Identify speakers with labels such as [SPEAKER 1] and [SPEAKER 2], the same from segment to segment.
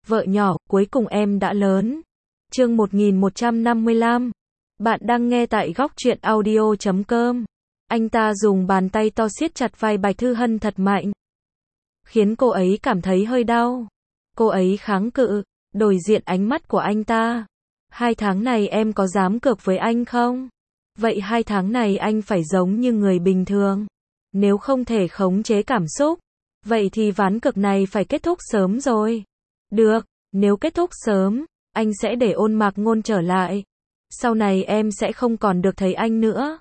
[SPEAKER 1] vợ nhỏ, cuối cùng em đã lớn. Chương 1155. Bạn đang nghe tại góc truyện audio.com. Anh ta dùng bàn tay to siết chặt vai Bạch Thư Hân thật mạnh, khiến cô ấy cảm thấy hơi đau. Cô ấy kháng cự, đối diện ánh mắt của anh ta. 2 tháng này em có dám cược với anh không? Vậy 2 tháng này anh phải giống như người bình thường. Nếu không thể khống chế cảm xúc, vậy thì ván cược này phải kết thúc sớm rồi. Được, nếu kết thúc sớm, anh sẽ để Ôn Mạc Ngôn trở lại. Sau này em sẽ không còn được thấy anh nữa.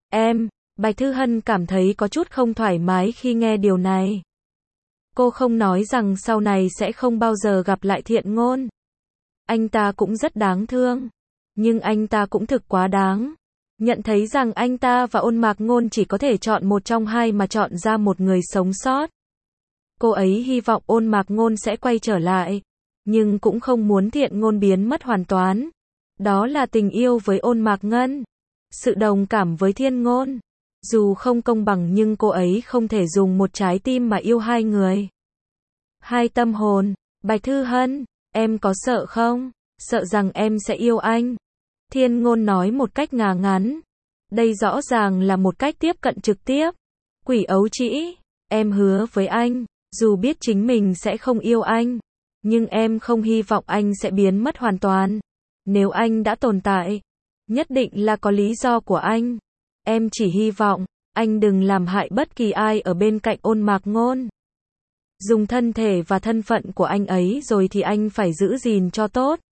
[SPEAKER 1] Bạch Thư Hân cảm thấy có chút không thoải mái khi nghe điều này. Cô không nói rằng sau này sẽ không bao giờ gặp lại Thiện Ngôn. Anh ta cũng rất đáng thương. Nhưng anh ta cũng thực quá đáng. Nhận thấy rằng anh ta và Ôn Mạc Ngôn chỉ có thể chọn một trong hai mà chọn ra một người sống sót. Cô ấy hy vọng Ôn Mạc Ngôn sẽ quay trở lại. Nhưng cũng không muốn Thiện Ngôn biến mất hoàn toàn. Đó là tình yêu với Ôn Mạc Ngân. Sự đồng cảm với Thiên Ngôn. Dù không công bằng nhưng cô ấy không thể dùng một trái tim mà yêu hai người. Hai tâm hồn. Bạch Thư Hân, em có sợ không? Sợ rằng em sẽ yêu anh. Thiên Ngôn nói một cách ngả ngắn. Đây rõ ràng là một cách tiếp cận trực tiếp. Quỷ ấu trĩ, em hứa với anh, dù biết chính mình sẽ không yêu anh, nhưng em không hy vọng anh sẽ biến mất hoàn toàn. Nếu anh đã tồn tại, nhất định là có lý do của anh. Em chỉ hy vọng, anh đừng làm hại bất kỳ ai ở bên cạnh Ôn Mạc Ngôn. Dùng thân thể và thân phận của anh ấy rồi thì anh phải giữ gìn cho tốt.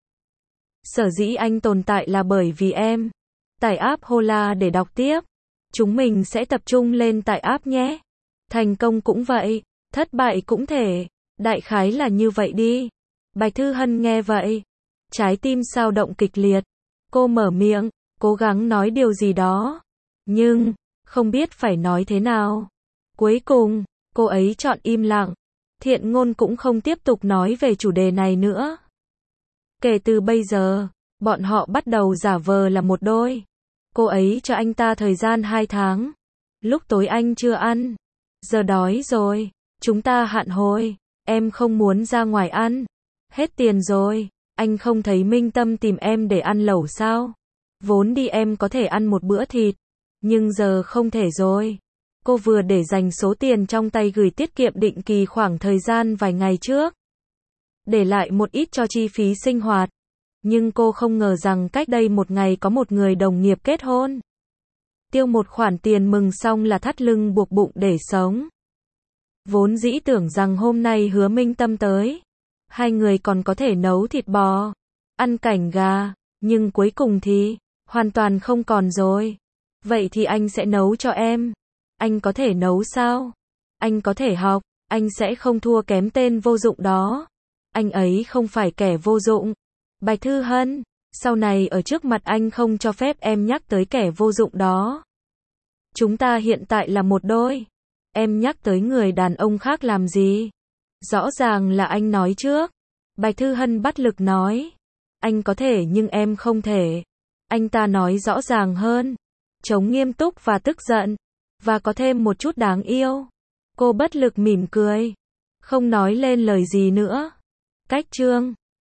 [SPEAKER 1] Sở dĩ anh tồn tại là bởi vì em. Tải app Hola để đọc tiếp. Chúng mình sẽ tập trung lên tải app nhé. Thành công cũng vậy, thất bại cũng thể. Đại khái là như vậy đi. Bạch Thư Hân nghe vậy, trái tim xao động kịch liệt. Cô mở miệng, cố gắng nói điều gì đó. Nhưng, không biết phải nói thế nào. Cuối cùng, cô ấy chọn im lặng. Thiện Ngôn cũng không tiếp tục nói về chủ đề này nữa. Kể từ bây giờ, bọn họ bắt đầu giả vờ là một đôi. Cô ấy cho anh ta thời gian 2 tháng. Lúc tối anh chưa ăn. Giờ đói rồi. Chúng ta hẹn hò. Em không muốn ra ngoài ăn. Hết tiền rồi. Anh không thấy Minh Tâm tìm em để ăn lẩu sao? Vốn đi em có thể ăn một bữa thịt. Nhưng giờ không thể rồi. Cô vừa để dành số tiền trong tay gửi tiết kiệm định kỳ khoảng thời gian vài ngày trước. Để lại một ít cho chi phí sinh hoạt. Nhưng cô không ngờ rằng cách đây một ngày có một người đồng nghiệp kết hôn. Tiêu một khoản tiền mừng xong là thắt lưng buộc bụng để sống. Vốn dĩ tưởng rằng hôm nay Hứa Minh Tâm tới, hai người còn có thể nấu thịt bò, ăn cảnh gà, nhưng cuối cùng thì, hoàn toàn không còn rồi. Vậy thì anh sẽ nấu cho em. Anh có thể nấu sao? Anh có thể học, anh sẽ không thua kém tên vô dụng đó. Anh ấy không phải kẻ vô dụng. Bạch Thư Hân, sau này ở trước mặt anh không cho phép em nhắc tới kẻ vô dụng đó. Chúng ta hiện tại là một đôi. Em nhắc tới người đàn ông khác làm gì? Rõ ràng là anh nói trước. Bạch Thư Hân bất lực nói. Anh có thể nhưng em không thể. Anh ta nói rõ ràng hơn. Chống nghiêm túc và tức giận. Và có thêm một chút đáng yêu. Cô bất lực mỉm cười. Không nói lên lời gì nữa. Cách chương